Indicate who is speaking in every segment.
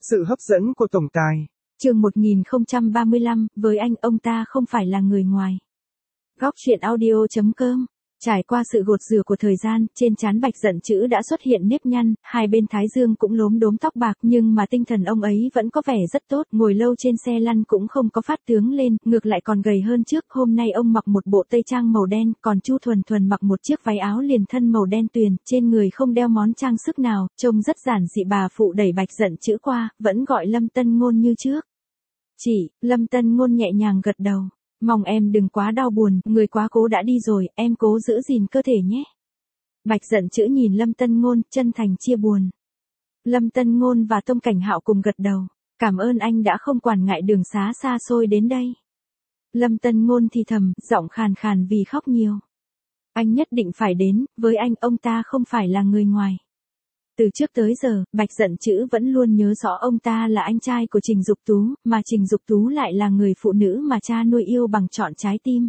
Speaker 1: Sự hấp dẫn của tổng tài.
Speaker 2: Chương 1035, với anh ông ta không phải là người ngoài. Góc truyện audio.com. Trải qua sự gột rửa của thời gian, trên trán Bạch Dận Chữ đã xuất hiện nếp nhăn, hai bên thái dương cũng lốm đốm tóc bạc, nhưng mà tinh thần ông ấy vẫn có vẻ rất tốt, ngồi lâu trên xe lăn cũng không có phát tướng lên, ngược lại còn gầy hơn trước. Hôm nay ông mặc một bộ tây trang màu đen, còn Chu Thuần Thuần mặc một chiếc váy áo liền thân màu đen tuyền, trên người không đeo món trang sức nào, trông rất giản dị. Bà phụ đẩy Bạch Dận Chữ qua, vẫn gọi Lâm Tân Ngôn như trước. Chị, Lâm Tân Ngôn nhẹ nhàng gật đầu. Mong em đừng quá đau buồn, người quá cố đã đi rồi, em cố giữ gìn cơ thể nhé. Bạch Dận Chữ nhìn Lâm Tân Ngôn, chân thành chia buồn. Lâm Tân Ngôn và Tông Cảnh Hạo cùng gật đầu. Cảm ơn anh đã không quản ngại đường xá xa xôi đến đây. Lâm Tân Ngôn thì thầm, giọng khàn khàn vì khóc nhiều. Anh nhất định phải đến, với anh ông ta không phải là người ngoài. Từ trước tới giờ, Bạch Dận Chữ vẫn luôn nhớ rõ ông ta là anh trai của Trình Dục Tú, mà Trình Dục Tú lại là người phụ nữ mà cha nuôi yêu bằng trọn trái tim.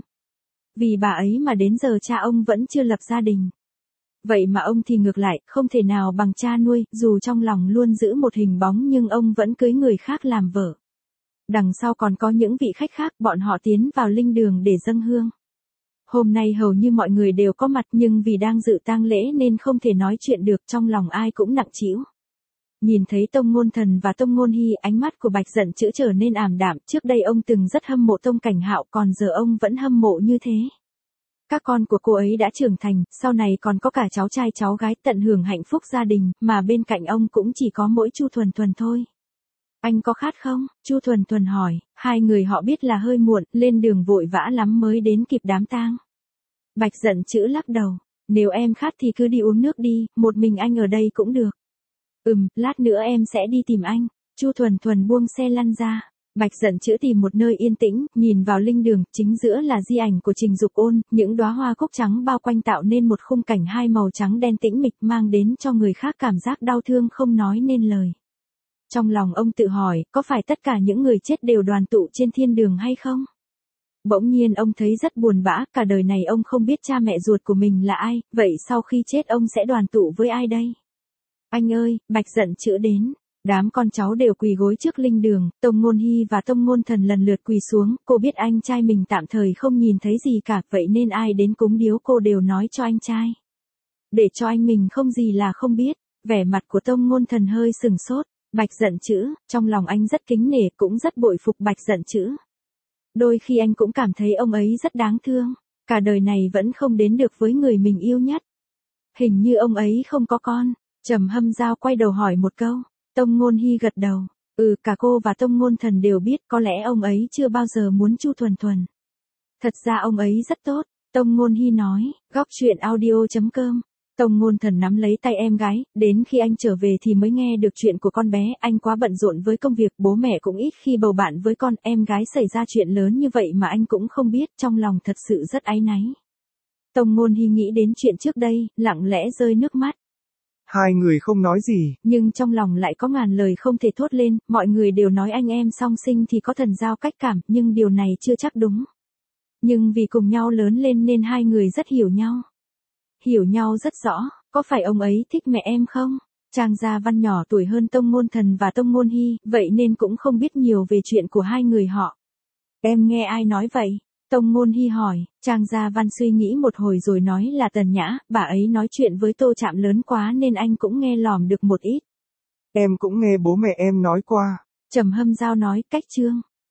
Speaker 2: Vì bà ấy mà đến giờ cha ông vẫn chưa lập gia đình. Vậy mà ông thì ngược lại, không thể nào bằng cha nuôi, dù trong lòng luôn giữ một hình bóng nhưng ông vẫn cưới người khác làm vợ. Đằng sau còn có những vị khách khác, bọn họ tiến vào linh đường để dâng hương. Hôm nay hầu như mọi người đều có mặt nhưng vì đang dự tang lễ nên không thể nói chuyện được, trong lòng ai cũng nặng trĩu. Nhìn thấy Tông Ngôn Thần và Tông Ngôn Hy, ánh mắt của Bạch Dận Chữ trở nên ảm đạm, trước đây ông từng rất hâm mộ Tông Cảnh Hạo, còn giờ ông vẫn hâm mộ như thế. Các con của cô ấy đã trưởng thành, sau này còn có cả cháu trai cháu gái, tận hưởng hạnh phúc gia đình, mà bên cạnh ông cũng chỉ có mỗi Chu Thuần Thuần thôi. Anh có khát không? Chu Thuần Thuần hỏi, hai người họ biết là hơi muộn, lên đường vội vã lắm mới đến kịp đám tang. Bạch Dận Chữ lắc đầu, nếu em khát thì cứ đi uống nước đi, một mình anh ở đây cũng được. Lát nữa em sẽ đi tìm anh. Chu Thuần Thuần buông xe lăn ra. Bạch Dận Chữ tìm một nơi yên tĩnh, nhìn vào linh đường, chính giữa là di ảnh của Trình Dục Ôn, những đóa hoa cúc trắng bao quanh tạo nên một khung cảnh hai màu trắng đen tĩnh mịch, mang đến cho người khác cảm giác đau thương không nói nên lời. Trong lòng ông tự hỏi, có phải tất cả những người chết đều đoàn tụ trên thiên đường hay không? Bỗng nhiên ông thấy rất buồn bã, cả đời này ông không biết cha mẹ ruột của mình là ai, vậy sau khi chết ông sẽ đoàn tụ với ai đây? Anh ơi, Bạch Dận Chữ đến. Đám con cháu đều quỳ gối trước linh đường, Tông Ngôn Hy và Tông Ngôn Thần lần lượt quỳ xuống, cô biết anh trai mình tạm thời không nhìn thấy gì cả, vậy nên ai đến cúng điếu cô đều nói cho anh trai. Để cho anh mình không gì là không biết. Vẻ mặt của Tông Ngôn Thần hơi sừng sốt. Bạch Dận Chữ, trong lòng anh rất kính nể, cũng rất bội phục Bạch Dận Chữ. Đôi khi anh cũng cảm thấy ông ấy rất đáng thương, cả đời này vẫn không đến được với người mình yêu nhất. Hình như ông ấy không có con. Trầm Hâm Giao quay đầu hỏi một câu. Tông Ngôn Hy gật đầu. Cả cô và Tông Ngôn Thần đều biết, có lẽ ông ấy chưa bao giờ muốn Chu Thuần Thuần. Thật ra ông ấy rất tốt, Tông Ngôn Hy nói. Góc truyện audio.com. Tông Ngôn Thần nắm lấy tay em gái, đến khi anh trở về thì mới nghe được chuyện của con bé, anh quá bận rộn với công việc, bố mẹ cũng ít khi bầu bạn với con, em gái xảy ra chuyện lớn như vậy mà anh cũng không biết, trong lòng thật sự rất áy náy. Tông Ngôn Hy nghĩ đến chuyện trước đây, lặng lẽ rơi nước mắt.
Speaker 1: Hai người không nói gì,
Speaker 2: nhưng trong lòng lại có ngàn lời không thể thốt lên, mọi người đều nói anh em song sinh thì có thần giao cách cảm, nhưng điều này chưa chắc đúng. Nhưng vì cùng nhau lớn lên nên hai người rất hiểu nhau. Hiểu nhau rất rõ, có phải ông ấy thích mẹ em không? Trang Gia Văn nhỏ tuổi hơn Tông Ngôn Thần và Tông Ngôn Hy, vậy nên cũng không biết nhiều về chuyện của hai người họ. Em nghe ai nói vậy? Tông Ngôn Hy hỏi. Trang Gia Văn suy nghĩ một hồi rồi nói là Tần Nhã, bà ấy nói chuyện với Tô Trạm lớn quá nên anh cũng nghe lỏm được một ít.
Speaker 1: Em cũng nghe bố mẹ em nói qua.
Speaker 2: Trầm Hâm Giao nói, cách chương.